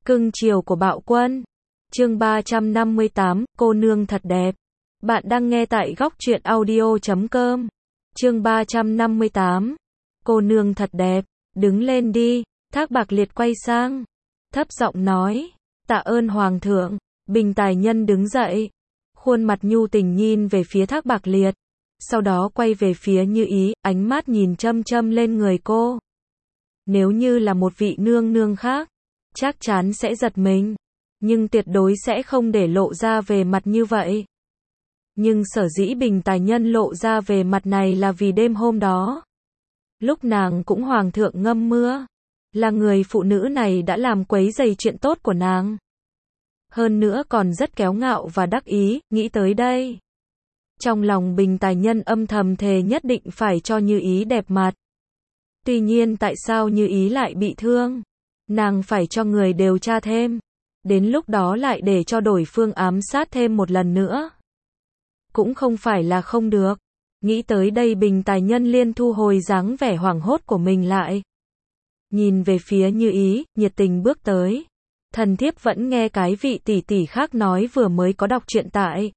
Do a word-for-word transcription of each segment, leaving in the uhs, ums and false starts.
Cưng chiều của Bạo Quân. Chương ba trăm năm mươi tám, cô nương thật đẹp. Bạn đang nghe tại góc truyện audio chấm com. Chương ba trăm năm mươi tám. Cô nương thật đẹp, đứng lên đi. Thác Bạc Liệt quay sang, thấp giọng nói, tạ ơn hoàng thượng. Bình Tài Nhân đứng dậy, khuôn mặt nhu tình nhìn về phía Thác Bạc Liệt, sau đó quay về phía Như Ý, ánh mắt nhìn châm châm lên người cô. Nếu như là một vị nương nương khác, chắc chắn sẽ giật mình, nhưng tuyệt đối sẽ không để lộ ra về mặt như vậy. Nhưng sở dĩ Bình Tài Nhân lộ ra về mặt này là vì đêm hôm đó, lúc nàng cũng hoàng thượng ngâm mưa, là người phụ nữ này đã làm quấy rầy chuyện tốt của nàng. Hơn nữa còn rất kéo ngạo và đắc ý, nghĩ tới đây, trong lòng Bình Tài Nhân âm thầm thề nhất định phải cho Như Ý đẹp mặt. Tuy nhiên tại sao Như Ý lại bị thương? Nàng phải cho người điều tra thêm. Đến lúc đó lại để cho đối phương ám sát thêm một lần nữa. Cũng không phải là không được. Nghĩ tới đây Bình Tài Nhân liên thu hồi dáng vẻ hoảng hốt của mình lại. Nhìn về phía Như Ý, nhiệt tình bước tới. Thần thiếp vẫn nghe cái vị tỷ tỷ khác nói vừa mới có đọc truyện tại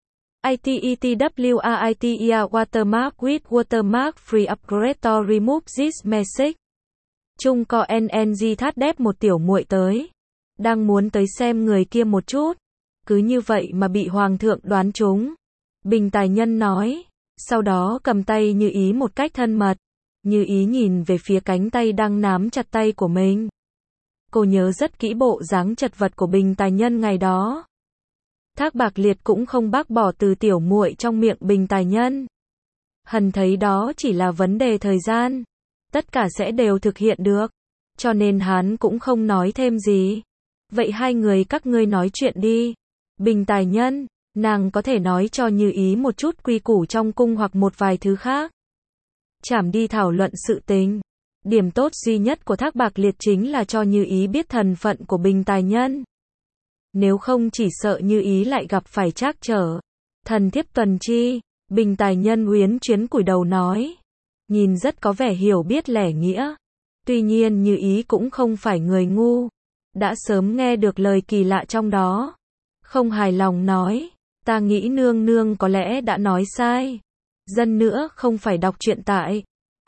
itetwriting watermark with watermark free upgrade to remove this message. Chung có en en giê thát đép một tiểu muội tới. Đang muốn tới xem người kia một chút. Cứ như vậy mà bị hoàng thượng đoán trúng. Bình Tài Nhân nói. Sau đó cầm tay Như Ý một cách thân mật. Như Ý nhìn về phía cánh tay đang nắm chặt tay của mình. Cô nhớ rất kỹ bộ dáng chật vật của Bình Tài Nhân ngày đó. Thác Bạc Liệt cũng không bác bỏ từ tiểu muội trong miệng Bình Tài Nhân. Hần thấy đó chỉ là vấn đề thời gian. Tất cả sẽ đều thực hiện được. Cho nên hắn cũng không nói thêm gì. Vậy hai người các ngươi nói chuyện đi. Bình Tài Nhân, nàng có thể nói cho Như Ý một chút quy củ trong cung hoặc một vài thứ khác. Chảm đi thảo luận sự tình. Điểm tốt duy nhất của Thác Bạc Liệt chính là cho Như Ý biết thân phận của Bình Tài Nhân. Nếu không chỉ sợ Như Ý lại gặp phải trắc trở. Thần thiếp tuần chi, Bình Tài Nhân uyến chuyến cúi đầu nói. Nhìn rất có vẻ hiểu biết lẻ nghĩa. Tuy nhiên Như Ý cũng không phải người ngu. Đã sớm nghe được lời kỳ lạ trong đó. Không hài lòng nói. Ta nghĩ nương nương có lẽ đã nói sai. Dân nữa không phải đọc truyện tại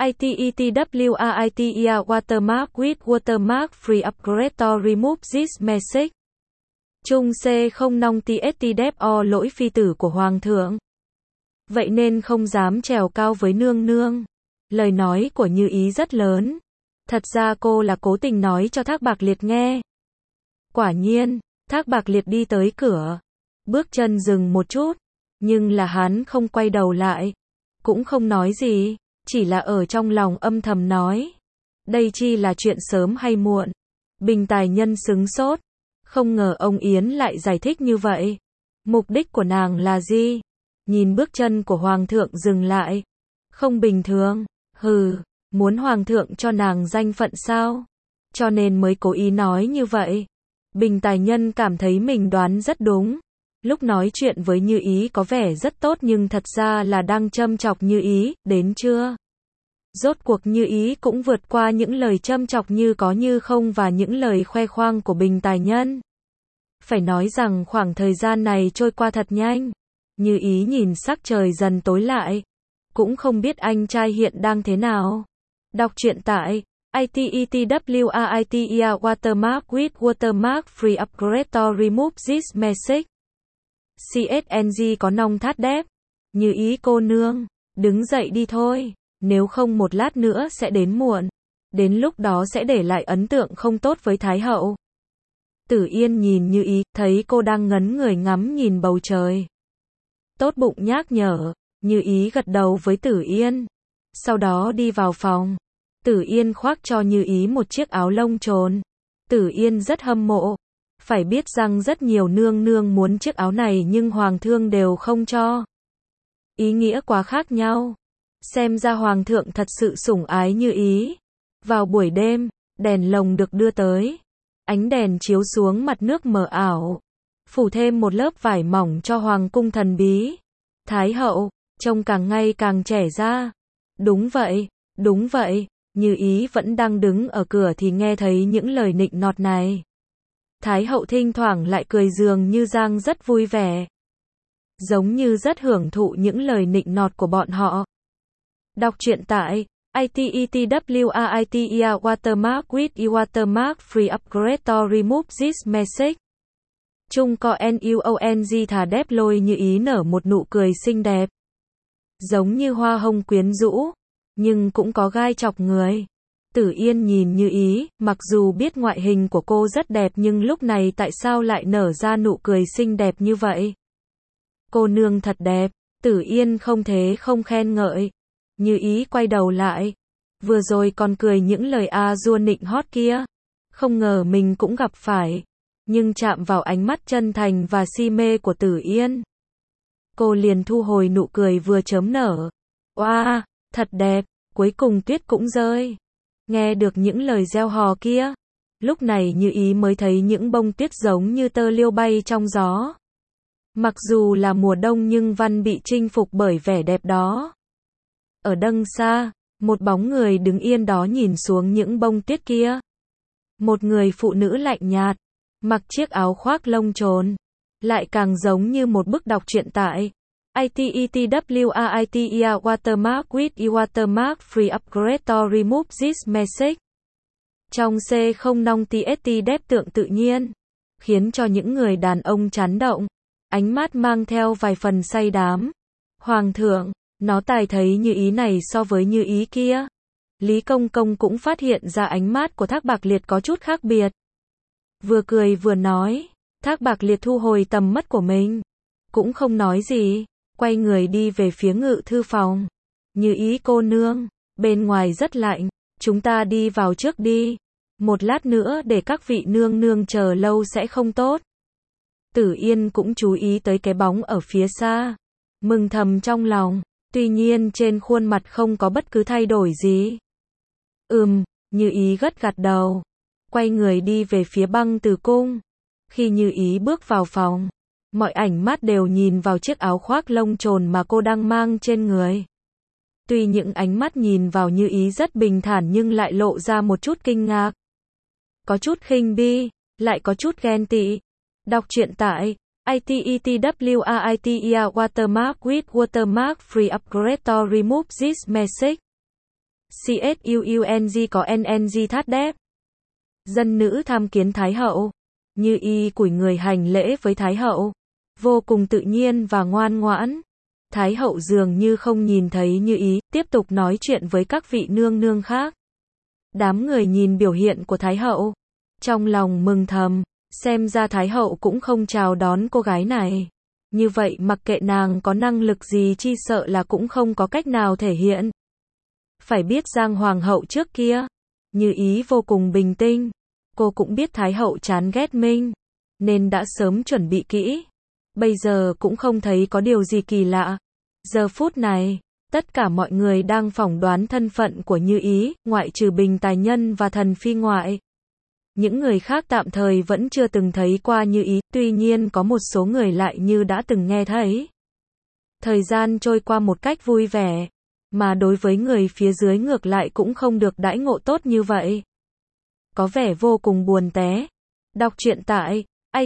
itetwriting watermark with watermark free upgrade to remove this message. Chung C không nong tst đép o lỗi phi tử của hoàng thượng. Vậy nên không dám trèo cao với nương nương. Lời nói của Như Ý rất lớn. Thật ra cô là cố tình nói cho Thác Bạc Liệt nghe. Quả nhiên, Thác Bạc Liệt đi tới cửa. Bước chân dừng một chút. Nhưng là hắn không quay đầu lại. Cũng không nói gì. Chỉ là ở trong lòng âm thầm nói. Đây chi là chuyện sớm hay muộn. Bình Tài Nhân sững sốt. Không ngờ ông Yến lại giải thích như vậy. Mục đích của nàng là gì? Nhìn bước chân của hoàng thượng dừng lại. Không bình thường. Hừ, muốn hoàng thượng cho nàng danh phận sao? Cho nên mới cố ý nói như vậy. Bình Tài Nhân cảm thấy mình đoán rất đúng. Lúc nói chuyện với Như Ý có vẻ rất tốt nhưng thật ra là đang châm chọc Như Ý, đến chưa? Rốt cuộc Như Ý cũng vượt qua những lời châm chọc như có như không và những lời khoe khoang của Bình Tài Nhân. Phải nói rằng khoảng thời gian này trôi qua thật nhanh. Như Ý nhìn sắc trời dần tối lại. Cũng không biết anh trai hiện đang thế nào. Đọc truyện tại itetwriting watermark with watermark free upgrade to remove this message. xê ét en giê có nong thát đép. Như Ý cô nương, đứng dậy đi thôi. Nếu không một lát nữa sẽ đến muộn. Đến lúc đó sẽ để lại ấn tượng không tốt với Thái hậu. Tử Yên nhìn Như Ý, thấy cô đang ngấn người ngắm nhìn bầu trời. Tốt bụng nhắc nhở. Như Ý gật đầu với Tử Yên. Sau đó đi vào phòng. Tử Yên khoác cho Như Ý một chiếc áo lông trồn. Tử Yên rất hâm mộ. Phải biết rằng rất nhiều nương nương muốn chiếc áo này nhưng hoàng thượng đều không cho. Ý nghĩa quá khác nhau. Xem ra hoàng thượng thật sự sủng ái Như Ý. Vào buổi đêm, đèn lồng được đưa tới. Ánh đèn chiếu xuống mặt nước mờ ảo. Phủ thêm một lớp vải mỏng cho hoàng cung thần bí. Thái hậu, trông càng ngày càng trẻ ra. Đúng vậy, đúng vậy. Như Ý vẫn đang đứng ở cửa thì nghe thấy những lời nịnh nọt này. Thái hậu thỉnh thoảng lại cười dường như Giang rất vui vẻ. Giống như rất hưởng thụ những lời nịnh nọt của bọn họ. Đọc truyện tại iterwriter watermark with e-watermark free upgrade to remove this message. Trung co nuong thà đẹp lôi Như Ý nở một nụ cười xinh đẹp. Giống như hoa hồng quyến rũ, nhưng cũng có gai chọc người. Tử Yên nhìn Như Ý, mặc dù biết ngoại hình của cô rất đẹp nhưng lúc này tại sao lại nở ra nụ cười xinh đẹp như vậy? Cô nương thật đẹp, Tử Yên không thế không khen ngợi. Như Ý quay đầu lại. Vừa rồi còn cười những lời a dua nịnh hót kia. Không ngờ mình cũng gặp phải. Nhưng chạm vào ánh mắt chân thành và si mê của Tử Yên. Cô liền thu hồi nụ cười vừa chớm nở. Oa, thật đẹp, cuối cùng tuyết cũng rơi. Nghe được những lời reo hò kia. Lúc này Như Ý mới thấy những bông tuyết giống như tơ liêu bay trong gió. Mặc dù là mùa đông nhưng Văn bị chinh phục bởi vẻ đẹp đó. Ở đằng xa, một bóng người đứng yên đó nhìn xuống những bông tuyết kia. Một người phụ nữ lạnh nhạt, mặc chiếc áo khoác lông trồn, lại càng giống như một bức đọc truyện tại iterwriter watermark with e-watermark free upgrade to remove this message. Trong C không nong tst đẹp tượng tự nhiên, khiến cho những người đàn ông chán động, ánh mắt mang theo vài phần say đắm. Hoàng thượng, nó tài thấy Như Ý này so với Như Ý kia. Lý Công Công cũng phát hiện ra ánh mắt của Thác Bạc Liệt có chút khác biệt. Vừa cười vừa nói, Thác Bạc Liệt thu hồi tầm mắt của mình, cũng không nói gì, quay người đi về phía ngự thư phòng. Như Ý cô nương, bên ngoài rất lạnh, chúng ta đi vào trước đi. Một lát nữa để các vị nương nương chờ lâu sẽ không tốt. Tử Yên cũng chú ý tới cái bóng ở phía xa, mừng thầm trong lòng, tuy nhiên trên khuôn mặt không có bất cứ thay đổi gì. Ừm, Như Ý gật gật đầu, quay người đi về phía Băng Từ Cung. Khi Như Ý bước vào phòng, mọi ánh mắt đều nhìn vào chiếc áo khoác lông trồn mà cô đang mang trên người. Tuy những ánh mắt nhìn vào Như Ý rất bình thản nhưng lại lộ ra một chút kinh ngạc. Có chút khinh bi, lại có chút ghen tị. Đọc truyện tại iterwriter watermark with watermark free upgrade to remove this message. Cuung có nng thát đép. Dân nữ tham kiến Thái hậu. Như Y cúi người hành lễ với Thái hậu, vô cùng tự nhiên và ngoan ngoãn. Thái hậu dường như không nhìn thấy Như Ý, tiếp tục nói chuyện với các vị nương nương khác. Đám người nhìn biểu hiện của Thái hậu, trong lòng mừng thầm, xem ra Thái hậu cũng không chào đón cô gái này. Như vậy mặc kệ nàng có năng lực gì chi sợ là cũng không có cách nào thể hiện. Phải biết Giang Hoàng hậu trước kia, Như Ý vô cùng bình tĩnh. Cô cũng biết Thái hậu chán ghét mình, nên đã sớm chuẩn bị kỹ. Bây giờ cũng không thấy có điều gì kỳ lạ. Giờ phút này, tất cả mọi người đang phỏng đoán thân phận của Như Ý, ngoại trừ Bình Tài Nhân và Thần Phi ngoại. Những người khác tạm thời vẫn chưa từng thấy qua Như Ý, tuy nhiên có một số người lại như đã từng nghe thấy. Thời gian trôi qua một cách vui vẻ, mà đối với người phía dưới ngược lại cũng không được đãi ngộ tốt như vậy. Có vẻ vô cùng buồn té. Đọc truyện tại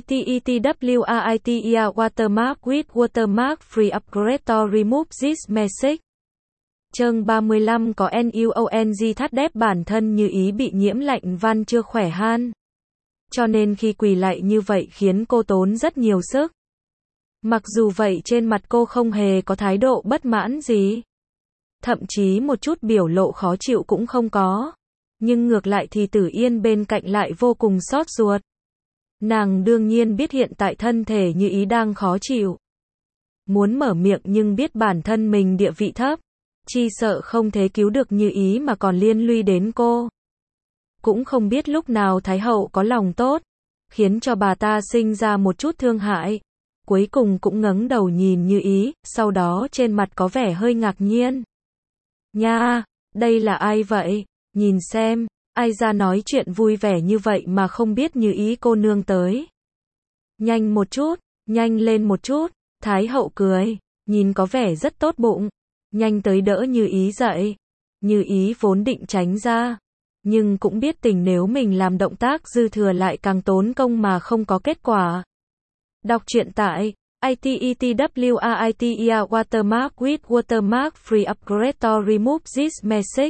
iterwriter watermark with watermark free upgrade to remove this message. Chương ba mươi lăm có nuong thắt đép bản thân Như Ý bị nhiễm lạnh van chưa khỏe han. Cho nên khi quỳ lạy như vậy khiến cô tốn rất nhiều sức. Mặc dù vậy trên mặt cô không hề có thái độ bất mãn gì. Thậm chí một chút biểu lộ khó chịu cũng không có. Nhưng ngược lại thì Tử Yên bên cạnh lại vô cùng xót ruột. Nàng đương nhiên biết hiện tại thân thể Như Ý đang khó chịu. Muốn mở miệng nhưng biết bản thân mình địa vị thấp. Chi sợ không thể cứu được Như Ý mà còn liên lụy đến cô. Cũng không biết lúc nào Thái hậu có lòng tốt, khiến cho bà ta sinh ra một chút thương hại. Cuối cùng cũng ngẩng đầu nhìn Như Ý, sau đó trên mặt có vẻ hơi ngạc nhiên. Nha, đây là ai vậy? Nhìn xem, ai ra nói chuyện vui vẻ như vậy mà không biết Như Ý cô nương tới. Nhanh một chút, nhanh lên một chút, Thái hậu cười, nhìn có vẻ rất tốt bụng. Nhanh tới đỡ Như Ý dậy. Như Ý vốn định tránh ra, Nhưng cũng biết tình nếu mình làm động tác dư thừa lại càng tốn công mà không có kết quả. Đọc truyện tại itetwriter watermark with watermark free upgrade to remove this message.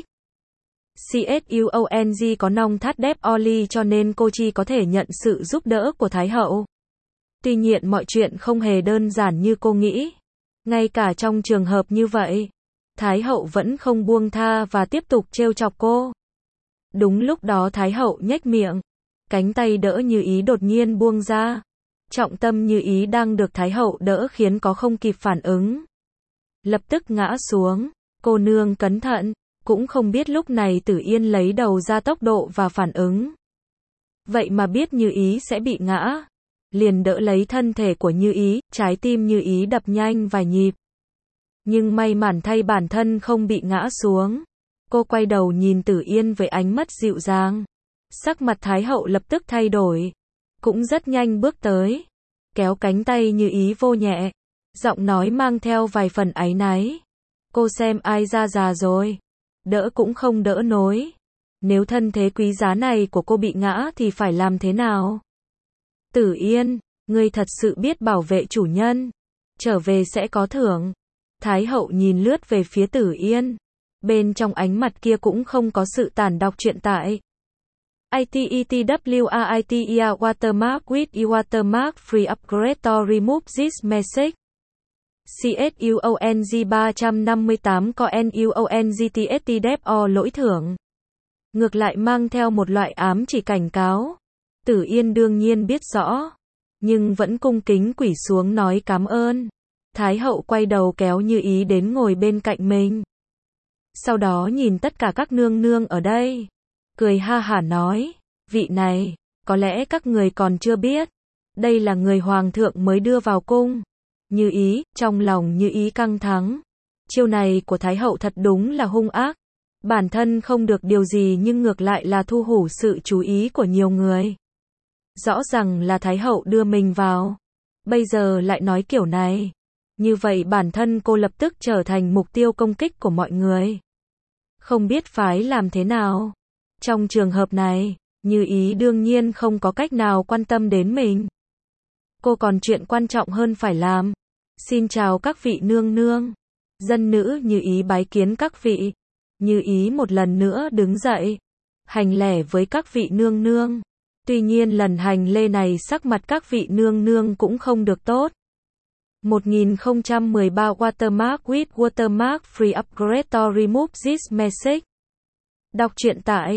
Csuong có nong thắt đép Oli cho nên cô Chi có thể nhận sự giúp đỡ của Thái hậu. Tuy nhiên mọi chuyện không hề đơn giản như cô nghĩ. Ngay cả trong trường hợp như vậy, Thái hậu vẫn không buông tha và tiếp tục trêu chọc cô. Đúng lúc đó Thái hậu nhếch miệng, cánh tay đỡ Như Ý đột nhiên buông ra. Trọng tâm Như Ý đang được Thái hậu đỡ khiến có không kịp phản ứng. Lập tức ngã xuống, cô nương cẩn thận, cũng không biết lúc này Tử Yên lấy đầu ra tốc độ và phản ứng. Vậy mà biết Như Ý sẽ bị ngã, liền đỡ lấy thân thể của Như Ý, trái tim Như Ý đập nhanh vài nhịp. Nhưng may mắn thay bản thân không bị ngã xuống. Cô quay đầu nhìn Tử Yên với ánh mắt dịu dàng. Sắc mặt Thái hậu lập tức thay đổi. Cũng rất nhanh bước tới, kéo cánh tay Như Ý vô nhẹ. Giọng nói mang theo vài phần áy náy. Cô xem ai ra già rồi. Đỡ cũng không đỡ nổi. Nếu thân thế quý giá này của cô bị ngã thì phải làm thế nào? Tử Yên, ngươi thật sự biết bảo vệ chủ nhân. Trở về sẽ có thưởng. Thái hậu nhìn lướt về phía Tử Yên. Bên trong ánh mặt kia cũng không có sự tàn đọc truyện tại itetwriter watermark with watermark free upgrade to remove this message. Csuong ba trăm năm mươi tám có nuongtst đép o lỗi thưởng. Ngược lại mang theo một loại ám chỉ cảnh cáo. Tử Yên đương nhiên biết rõ, nhưng vẫn cung kính quỳ xuống nói cảm ơn. Thái hậu quay đầu kéo Như Ý đến ngồi bên cạnh mình. Sau đó nhìn tất cả các nương nương ở đây, cười ha hả nói, vị này, có lẽ các người còn chưa biết, đây là người hoàng thượng mới đưa vào cung. Như Ý, trong lòng Như Ý căng thẳng. Chiêu này của Thái hậu thật đúng là hung ác. Bản thân không được điều gì nhưng ngược lại là thu hút sự chú ý của nhiều người. Rõ ràng là Thái hậu đưa mình vào, bây giờ lại nói kiểu này. Như vậy bản thân cô lập tức trở thành mục tiêu công kích của mọi người. Không biết phải làm thế nào. Trong trường hợp này, Như Ý đương nhiên không có cách nào quan tâm đến mình. Cô còn chuyện quan trọng hơn phải làm. Xin chào các vị nương nương. Dân nữ Như Ý bái kiến các vị. Như Ý một lần nữa đứng dậy, hành lễ với các vị nương nương. Tuy nhiên lần hành lễ này sắc mặt các vị nương nương cũng không được tốt. một nghìn không trăm mười ba Watermark with Watermark free upgrade to remove this message. Đọc truyện tại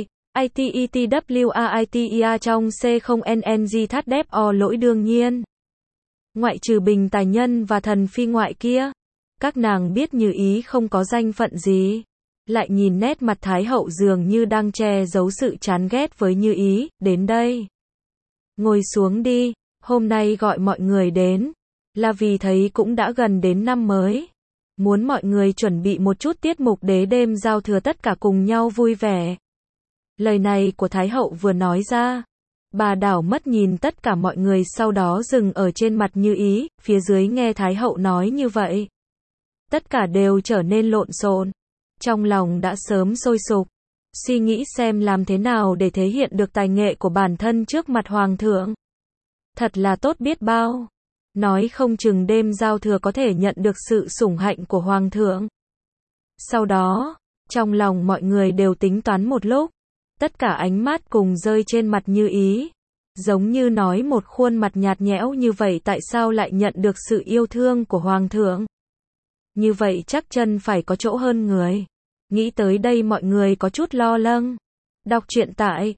itetwriter trong C không N N G thắt đép o lỗi đương nhiên. Ngoại trừ Bình Tài Nhân và thần phi ngoại kia, các nàng biết Như Ý không có danh phận gì. Lại nhìn nét mặt Thái hậu dường như đang che giấu sự chán ghét với Như Ý, đến đây. Ngồi xuống đi, hôm nay gọi mọi người đến, là vì thấy cũng đã gần đến năm mới. Muốn mọi người chuẩn bị một chút tiết mục để đêm giao thừa tất cả cùng nhau vui vẻ. Lời này của Thái hậu vừa nói ra, bà đảo mất nhìn tất cả mọi người sau đó dừng ở trên mặt Như Ý, phía dưới nghe Thái hậu nói như vậy. Tất cả đều trở nên lộn xộn. Trong lòng đã sớm sôi sục, suy nghĩ xem làm thế nào để thể hiện được tài nghệ của bản thân trước mặt hoàng thượng. Thật là tốt biết bao. Nói không chừng đêm giao thừa có thể nhận được sự sủng hạnh của hoàng thượng. Sau đó, trong lòng mọi người đều tính toán một lúc. Tất cả ánh mắt cùng rơi trên mặt Như Ý. Giống như nói một khuôn mặt nhạt nhẽo như vậy tại sao lại nhận được sự yêu thương của hoàng thượng. Như vậy chắc chân phải có chỗ hơn người. Nghĩ tới đây mọi người có chút lo lắng. Đọc truyện tại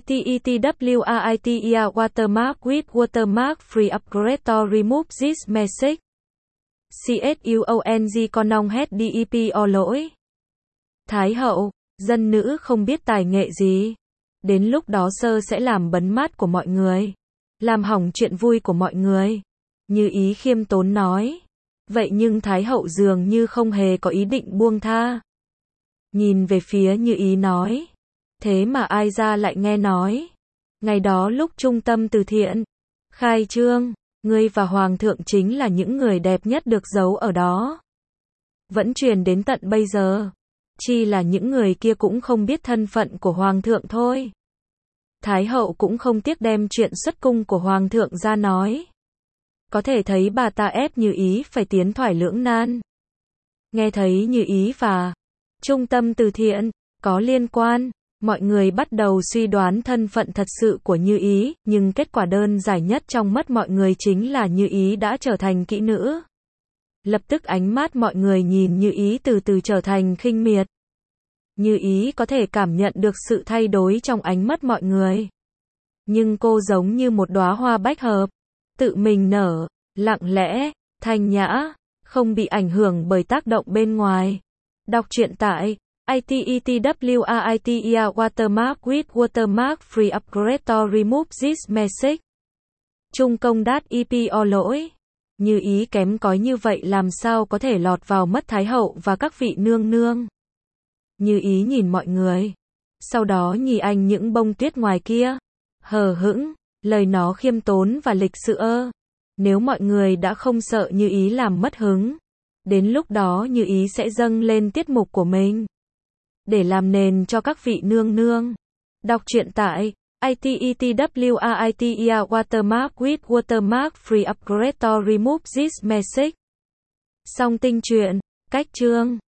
itetwriter watermark with watermark free upgrade to remove this message. Csuong con nong hết đép o lỗi. Thái hậu, dân nữ không biết tài nghệ gì. Đến lúc đó sơ sẽ làm bấn mát của mọi người. Làm hỏng chuyện vui của mọi người. Như Ý khiêm tốn nói. Vậy nhưng Thái hậu dường như không hề có ý định buông tha. Nhìn về phía Như Ý nói. Thế mà ai ra lại nghe nói. Ngày đó lúc trung tâm từ thiện khai trương, ngươi và hoàng thượng chính là những người đẹp nhất được giấu ở đó. Vẫn truyền đến tận bây giờ. Chi là những người kia cũng không biết thân phận của Hoàng thượng thôi. Thái hậu cũng không tiếc đem chuyện xuất cung của Hoàng thượng ra nói. Có thể thấy bà ta ép Như Ý phải tiến thoại lưỡng nan. Nghe thấy Như Ý và trung tâm từ thiện có liên quan, mọi người bắt đầu suy đoán thân phận thật sự của Như Ý, nhưng kết quả đơn giản nhất trong mắt mọi người chính là Như Ý đã trở thành kỹ nữ. Lập tức ánh mắt mọi người nhìn Như Ý từ từ trở thành khinh miệt. Như Ý có thể cảm nhận được sự thay đổi trong ánh mắt mọi người. Nhưng cô giống như một đóa hoa bách hợp, tự mình nở, lặng lẽ, thanh nhã, không bị ảnh hưởng bởi tác động bên ngoài. Đọc truyện tại itetwriter watermark with watermark free upgrade to remove this message. Trung công đát e pê o lỗi. Như Ý kém cỏi như vậy làm sao có thể lọt vào mắt Thái hậu và các vị nương nương. Như Ý nhìn mọi người. Sau đó nhìn anh những bông tuyết ngoài kia. Hờ hững, lời nó khiêm tốn và lịch sự ơ. Nếu mọi người đã không sợ Như Ý làm mất hứng, đến lúc đó Như Ý sẽ dâng lên tiết mục của mình. Để làm nền cho các vị nương nương. Đọc truyện tại itetwriter watermark with watermark free upgrade to remove this message. Song tinh truyện, cách chương.